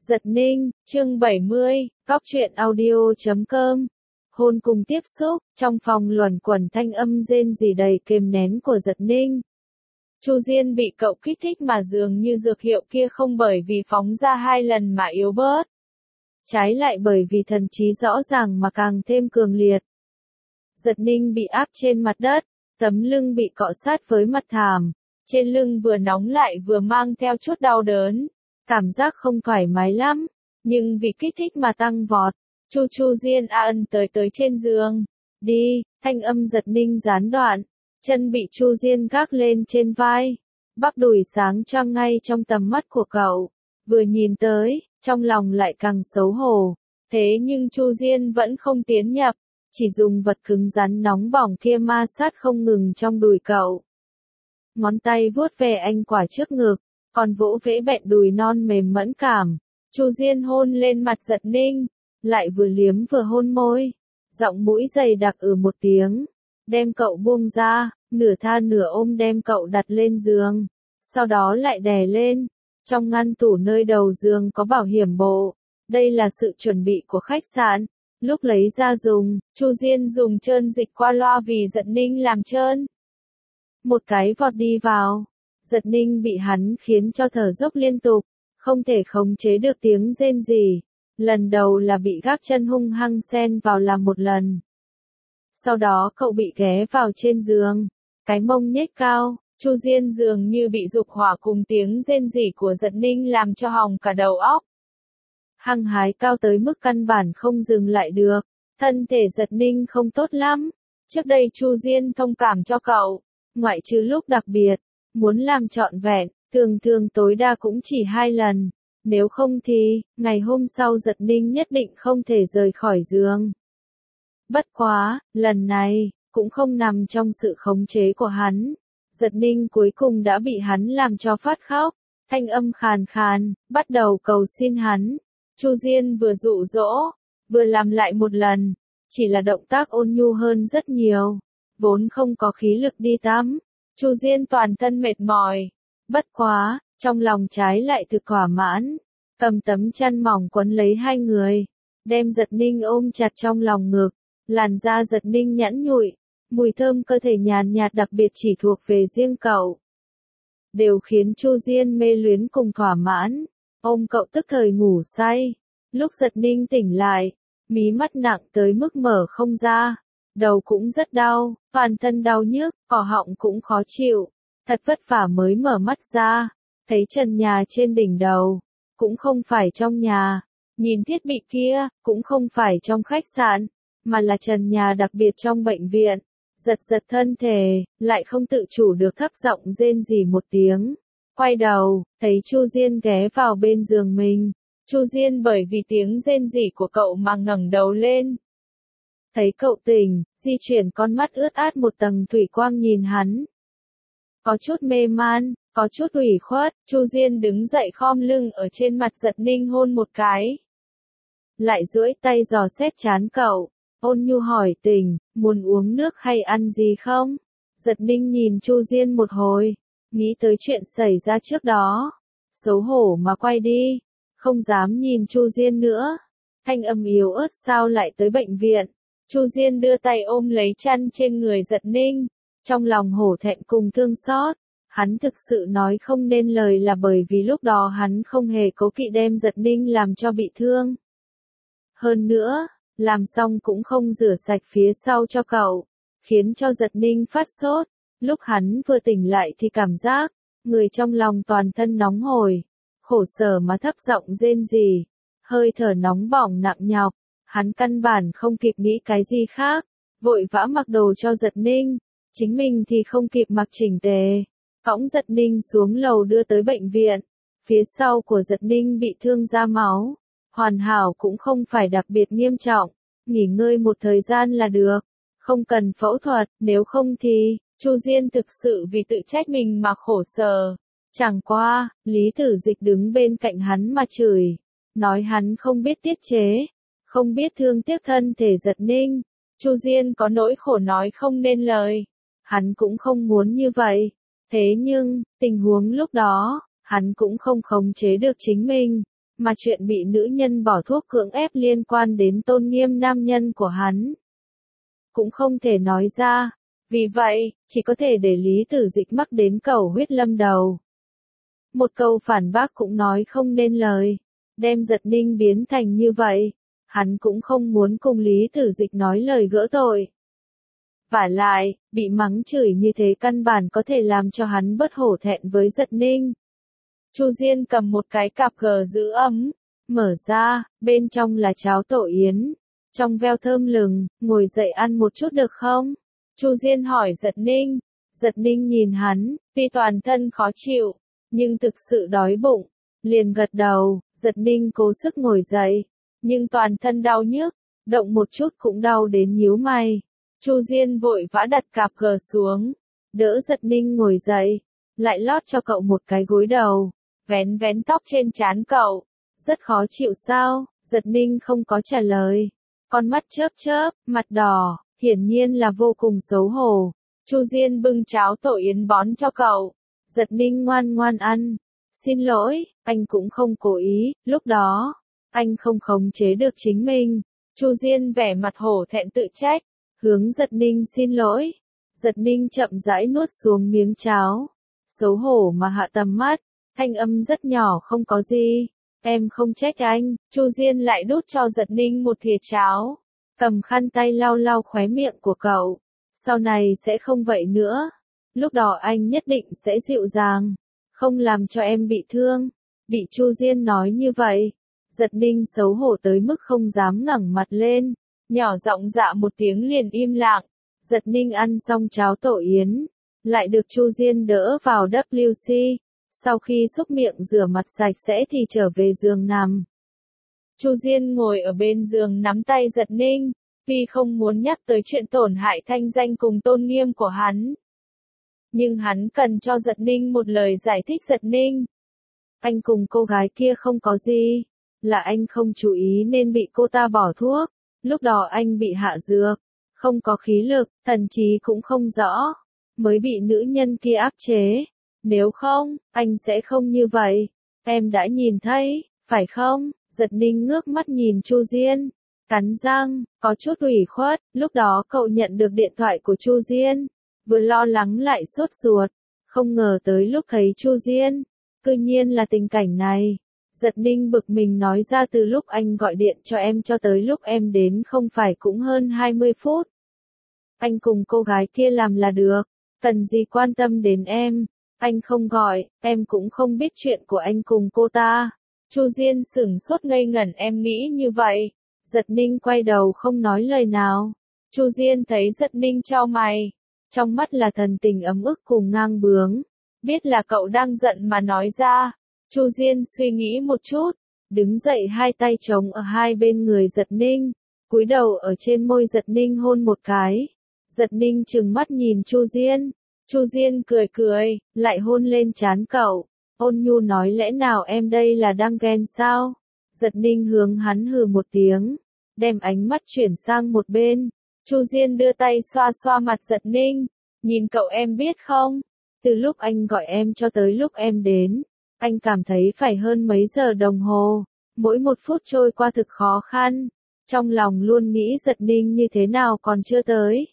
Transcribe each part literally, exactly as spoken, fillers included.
Giật Ninh, chương bảy mươi, cóc truyện audio chấm com. Hôn cùng tiếp xúc, trong phòng luẩn quẩn thanh âm rên rỉ đầy kềm nén của Giật Ninh. Chu Diên bị cậu kích thích mà dường như dược hiệu kia không bởi vì phóng ra hai lần mà yếu bớt. Trái lại bởi vì thần trí rõ ràng mà càng thêm cường liệt. Giật Ninh bị áp trên mặt đất, tấm lưng bị cọ sát với mặt thảm, trên lưng vừa nóng lại vừa mang theo chút đau đớn. Cảm giác không thoải mái lắm, nhưng vì kích thích mà tăng vọt. Chu Chu Diên a ân tới tới trên giường. Đi, thanh âm Giật Ninh gián đoạn. Chân bị Chu Diên gác lên trên vai. Bắp đùi sáng choang ngay trong tầm mắt của cậu. Vừa nhìn tới, trong lòng lại càng xấu hổ. Thế nhưng Chu Diên vẫn không tiến nhập, chỉ dùng vật cứng rắn nóng bỏng kia ma sát không ngừng trong đùi cậu. Ngón tay vuốt về anh quả trước ngực, còn vỗ vẽ bẹn đùi non mềm mẫn cảm. Chu Diên hôn lên mặt Giật Ninh, lại vừa liếm vừa hôn môi. Giọng mũi dày đặc ừ một tiếng, đem cậu buông ra, nửa tha nửa ôm đem cậu đặt lên giường. Sau đó lại đè lên. Trong ngăn tủ nơi đầu giường có bảo hiểm bộ. Đây là sự chuẩn bị của khách sạn. Lúc lấy ra dùng, Chu Diên dùng trơn dịch qua loa vì Giật Ninh làm trơn. Một cái vọt đi vào. Giật Ninh bị hắn khiến cho thở dốc liên tục, không thể khống chế được tiếng rên rỉ. Lần đầu là bị gác chân hung hăng xen vào làm một lần. Sau đó cậu bị ghé vào trên giường, cái mông nhếch cao. Chu Diên dường như bị dục hỏa cùng tiếng rên rỉ của Giật Ninh làm cho hỏng cả đầu óc. Hăng hái cao tới mức căn bản không dừng lại được. Thân thể Giật Ninh không tốt lắm. Trước đây Chu Diên thông cảm cho cậu, ngoại trừ lúc đặc biệt, muốn làm trọn vẹn, thường thường tối đa cũng chỉ hai lần. Nếu không thì, ngày hôm sau Giật Ninh nhất định không thể rời khỏi giường. Bất quá, lần này, cũng không nằm trong sự khống chế của hắn. Giật Ninh cuối cùng đã bị hắn làm cho phát khóc, thanh âm khàn khàn, bắt đầu cầu xin hắn. Chu Diên vừa dụ dỗ, vừa làm lại một lần, chỉ là động tác ôn nhu hơn rất nhiều, vốn không có khí lực đi tắm. Chu Diên toàn thân mệt mỏi, bất quá, trong lòng trái lại thực thỏa mãn, cầm tấm chăn mỏng quấn lấy hai người, đem Giật Ninh ôm chặt trong lòng ngực, làn da Giật Ninh nhẵn nhụi. Mùi thơm cơ thể nhàn nhạt đặc biệt chỉ thuộc về riêng cậu. Đều khiến Chu Diên mê luyến cùng thỏa mãn. Ôm cậu tức thời ngủ say. Lúc Giật Ninh tỉnh lại, mí mắt nặng tới mức mở không ra. Đầu cũng rất đau, toàn thân đau nhức, cỏ họng cũng khó chịu. Thật vất vả mới mở mắt ra. Thấy trần nhà trên đỉnh đầu. Cũng không phải trong nhà. Nhìn thiết bị kia, cũng không phải trong khách sạn. Mà là trần nhà đặc biệt trong bệnh viện. Giật giật thân thể, lại không tự chủ được thấp giọng rên rỉ một tiếng. Quay đầu, thấy Chu Diên ghé vào bên giường mình. Chu Diên bởi vì tiếng rên rỉ của cậu mà ngẩng đầu lên. Thấy cậu tỉnh, di chuyển con mắt ướt át một tầng thủy quang nhìn hắn. Có chút mê man, có chút ủy khuất, Chu Diên đứng dậy khom lưng ở trên mặt Giật Ninh hôn một cái. Lại duỗi tay dò xét trán cậu. Ôn nhu hỏi tình, muốn uống nước hay ăn gì không? Giật Ninh nhìn Chu Diên một hồi, nghĩ tới chuyện xảy ra trước đó. Xấu hổ mà quay đi, không dám nhìn Chu Diên nữa. Thanh âm yếu ớt sao lại tới bệnh viện? Chu Diên đưa tay ôm lấy chăn trên người Giật Ninh, trong lòng hổ thẹn cùng thương xót. Hắn thực sự nói không nên lời là bởi vì lúc đó hắn không hề cố kỵ đem Giật Ninh làm cho bị thương. Hơn nữa, làm xong cũng không rửa sạch phía sau cho cậu, khiến cho Giật Ninh phát sốt. Lúc hắn vừa tỉnh lại thì cảm giác, người trong lòng toàn thân nóng hổi, khổ sở mà thấp giọng rên rỉ, hơi thở nóng bỏng nặng nhọc. Hắn căn bản không kịp nghĩ cái gì khác, vội vã mặc đồ cho Giật Ninh, chính mình thì không kịp mặc chỉnh tề, cõng Giật Ninh xuống lầu đưa tới bệnh viện. Phía sau của Giật Ninh bị thương ra máu. Hoàn hảo cũng không phải đặc biệt nghiêm trọng, nghỉ ngơi một thời gian là được, không cần phẫu thuật, nếu không thì, Chu Diên thực sự vì tự trách mình mà khổ sở. Chẳng qua, Lý Tử Dịch đứng bên cạnh hắn mà chửi, nói hắn không biết tiết chế, không biết thương tiếc thân thể Giật Ninh. Chu Diên có nỗi khổ nói không nên lời, hắn cũng không muốn như vậy, thế nhưng, tình huống lúc đó, hắn cũng không khống chế được chính mình. mà chuyện bị nữ nhân bỏ thuốc cưỡng ép liên quan đến tôn nghiêm nam nhân của hắn. Cũng không thể nói ra, vì vậy, chỉ có thể để Lý Tử Dịch mắc đến cầu huyết lâm đầu. Một câu phản bác cũng nói không nên lời, đem Giật Ninh biến thành như vậy, hắn cũng không muốn cùng Lý Tử Dịch nói lời gỡ tội. Vả lại, bị mắng chửi như thế căn bản có thể làm cho hắn bớt hổ thẹn với Giật Ninh. Chu Diên cầm một cái cặp gờ giữ ấm, mở ra, bên trong là cháo tổ yến, trong veo thơm lừng, ngồi dậy ăn một chút được không? Chu Diên hỏi Giật Ninh. Giật Ninh nhìn hắn, tuy toàn thân khó chịu, nhưng thực sự đói bụng, liền gật đầu. Giật Ninh cố sức ngồi dậy, nhưng toàn thân đau nhức, động một chút cũng đau đến nhíu mày. Chu Diên vội vã đặt cặp gờ xuống, đỡ Giật Ninh ngồi dậy, lại lót cho cậu một cái gối đầu, vén vén tóc trên trán cậu. Rất khó chịu sao? Giật Ninh không có trả lời, con mắt chớp chớp, mặt đỏ, hiển nhiên là vô cùng xấu hổ. Chu Diên bưng cháo tổ yến bón cho cậu. Giật Ninh ngoan ngoan ăn. Xin lỗi, anh cũng không cố ý, lúc đó, anh không khống chế được chính mình. Chu Diên vẻ mặt hổ thẹn tự trách, hướng Giật Ninh xin lỗi. Giật Ninh chậm rãi nuốt xuống miếng cháo, xấu hổ mà hạ tầm mắt, thanh âm rất nhỏ không có gì. Em không trách anh. Chu Diên lại đút cho Giật Ninh một thìa cháo, cầm khăn tay lau lau khóe miệng của cậu. Sau này sẽ không vậy nữa. Lúc đó anh nhất định sẽ dịu dàng, không làm cho em bị thương. Bị Chu Diên nói như vậy, Giật Ninh xấu hổ tới mức không dám ngẩng mặt lên, nhỏ giọng dạ một tiếng liền im lặng. Giật Ninh ăn xong cháo tổ yến, lại được Chu Diên đỡ vào W C. Sau khi xúc miệng rửa mặt sạch sẽ thì trở về giường nằm. Chu Diên ngồi ở bên giường nắm tay Giật Ninh, tuy không muốn nhắc tới chuyện tổn hại thanh danh cùng tôn nghiêm của hắn, nhưng hắn cần cho Giật Ninh một lời giải thích. Giật Ninh, anh cùng cô gái kia không có gì, là anh không chú ý nên bị cô ta bỏ thuốc, lúc đó anh bị hạ dược, không có khí lực, thần trí cũng không rõ, mới bị nữ nhân kia áp chế. Nếu không, anh sẽ không như vậy. Em đã nhìn thấy, phải không? Giật Ninh ngước mắt nhìn Chu Diên, cắn răng, có chút ủy khuất. Lúc đó cậu nhận được điện thoại của Chu Diên, vừa lo lắng lại sốt ruột, không ngờ tới lúc thấy Chu Diên, cư nhiên là tình cảnh này. Giật Ninh bực mình nói ra, từ lúc anh gọi điện cho em cho tới lúc em đến không phải cũng hơn hai mươi phút. Anh cùng cô gái kia làm là được, cần gì quan tâm đến em. Anh không gọi, em cũng không biết chuyện của anh cùng cô ta. Chu Diên sửng sốt ngây ngẩn, em nghĩ như vậy. Giật Ninh quay đầu không nói lời nào. Chu Diên thấy Giật Ninh chau mày, trong mắt là thần tình ấm ức cùng ngang bướng. Biết là cậu đang giận mà nói ra. Chu Diên suy nghĩ một chút, đứng dậy hai tay trống ở hai bên người Giật Ninh, cúi đầu ở trên môi Giật Ninh hôn một cái. Giật Ninh trừng mắt nhìn Chu Diên. Chu Diên cười cười, lại hôn lên trán cậu, ôn nhu nói, lẽ nào em đây là đang ghen sao? Giật Ninh hướng hắn hừ một tiếng, đem ánh mắt chuyển sang một bên. Chu Diên đưa tay xoa xoa mặt Giật Ninh, nhìn cậu, em biết không, từ lúc anh gọi em cho tới lúc em đến, anh cảm thấy phải hơn mấy giờ đồng hồ, mỗi một phút trôi qua thực khó khăn, trong lòng luôn nghĩ Giật Ninh như thế nào còn chưa tới.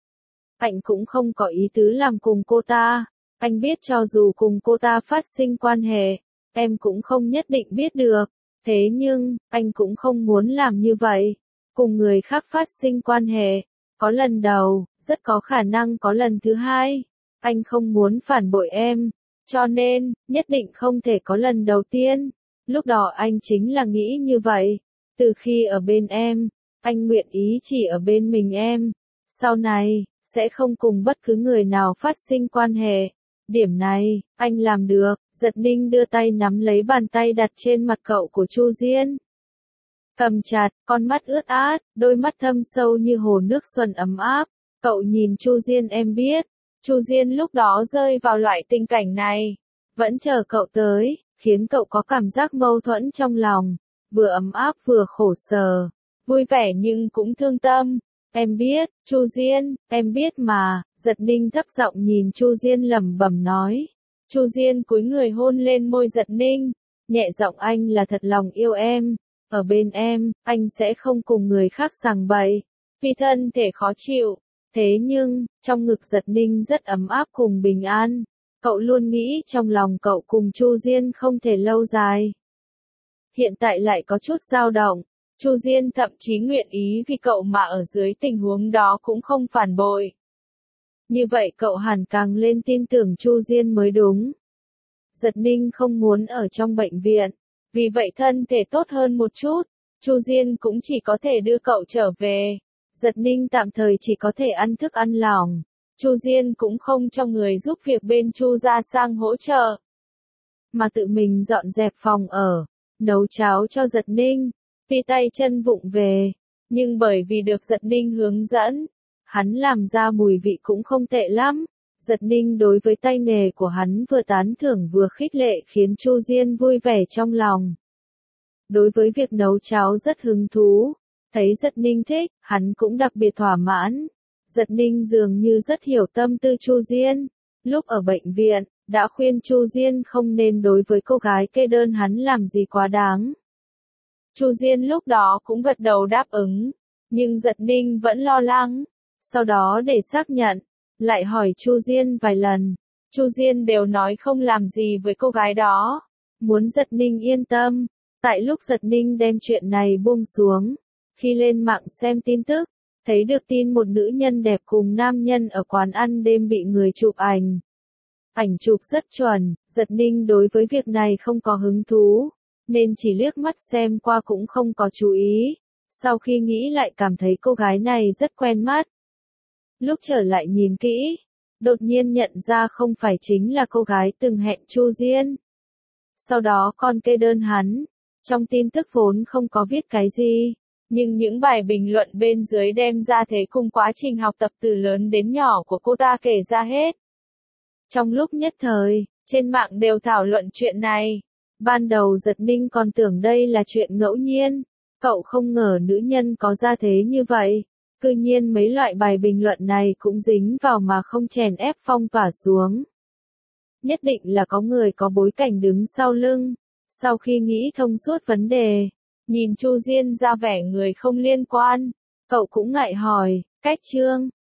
Anh cũng không có ý tứ làm cùng cô ta, anh biết cho dù cùng cô ta phát sinh quan hệ, em cũng không nhất định biết được, thế nhưng, anh cũng không muốn làm như vậy, cùng người khác phát sinh quan hệ, có lần đầu, rất có khả năng có lần thứ hai, anh không muốn phản bội em, cho nên, nhất định không thể có lần đầu tiên, lúc đó anh chính là nghĩ như vậy, từ khi ở bên em, anh nguyện ý chỉ ở bên mình em, sau này, sẽ không cùng bất cứ người nào phát sinh quan hệ. Điểm này, anh làm được. Giật Ninh đưa tay nắm lấy bàn tay đặt trên mặt cậu của Chu Diên. Cầm chặt, con mắt ướt át, đôi mắt thâm sâu như hồ nước xuân ấm áp. Cậu nhìn Chu Diên, em biết. Chu Diên lúc đó rơi vào loại tình cảnh này, vẫn chờ cậu tới, khiến cậu có cảm giác mâu thuẫn trong lòng, vừa ấm áp vừa khổ sở, vui vẻ nhưng cũng thương tâm. Em biết, Chu Diên, em biết mà. Giật Ninh thấp giọng nhìn Chu Diên lẩm bẩm nói. Chu Diên cúi người hôn lên môi Giật Ninh, nhẹ giọng anh là thật lòng yêu em, ở bên em, anh sẽ không cùng người khác sàng bậy, vì thân thể khó chịu. Thế nhưng, trong ngực Giật Ninh rất ấm áp cùng bình an, cậu luôn nghĩ trong lòng cậu cùng Chu Diên không thể lâu dài. Hiện tại lại có chút dao động, Chu Diên thậm chí nguyện ý vì cậu mà ở dưới tình huống đó cũng không phản bội. Như vậy cậu hẳn càng lên tin tưởng Chu Diên mới đúng. Giật Ninh không muốn ở trong bệnh viện, vì vậy thân thể tốt hơn một chút, Chu Diên cũng chỉ có thể đưa cậu trở về. Giật Ninh tạm thời chỉ có thể ăn thức ăn lỏng, Chu Diên cũng không cho người giúp việc bên Chu gia sang hỗ trợ, mà tự mình dọn dẹp phòng ở, nấu cháo cho Giật Ninh, vì tay chân vụng về, nhưng bởi vì được Giật Ninh hướng dẫn, hắn làm ra mùi vị cũng không tệ lắm. Giật Ninh đối với tay nghề của hắn vừa tán thưởng vừa khích lệ khiến Chu Diên vui vẻ trong lòng. Đối với việc nấu cháo rất hứng thú, thấy Giật Ninh thích, hắn cũng đặc biệt thỏa mãn. Giật Ninh dường như rất hiểu tâm tư Chu Diên, lúc ở bệnh viện, đã khuyên Chu Diên không nên đối với cô gái kê đơn hắn làm gì quá đáng. Chu Diên lúc đó cũng gật đầu đáp ứng, nhưng Giật Ninh vẫn lo lắng. Sau đó để xác nhận, lại hỏi Chu Diên vài lần, Chu Diên đều nói không làm gì với cô gái đó, muốn Giật Ninh yên tâm. Tại lúc Giật Ninh đem chuyện này buông xuống, khi lên mạng xem tin tức, thấy được tin một nữ nhân đẹp cùng nam nhân ở quán ăn đêm bị người chụp ảnh. Ảnh chụp rất chuẩn, Giật Ninh đối với việc này không có hứng thú, nên chỉ liếc mắt xem qua cũng không có chú ý. Sau khi nghĩ lại cảm thấy cô gái này rất quen mắt. Lúc trở lại nhìn kỹ, đột nhiên nhận ra không phải chính là cô gái từng hẹn Chu Diên. Sau đó con kê đơn hắn, trong tin tức vốn không có viết cái gì, nhưng những bài bình luận bên dưới đem ra thế cùng quá trình học tập từ lớn đến nhỏ của cô ta kể ra hết. Trong lúc nhất thời, trên mạng đều thảo luận chuyện này. Ban đầu Giật Ninh còn tưởng đây là chuyện ngẫu nhiên, cậu không ngờ nữ nhân có ra thế như vậy. Cư nhiên mấy loại bài bình luận này cũng dính vào mà không chèn ép phong tỏa xuống. Nhất định là có người có bối cảnh đứng sau lưng. Sau khi nghĩ thông suốt vấn đề, nhìn Chu Diên ra vẻ người không liên quan, cậu cũng ngại hỏi, cách Trương,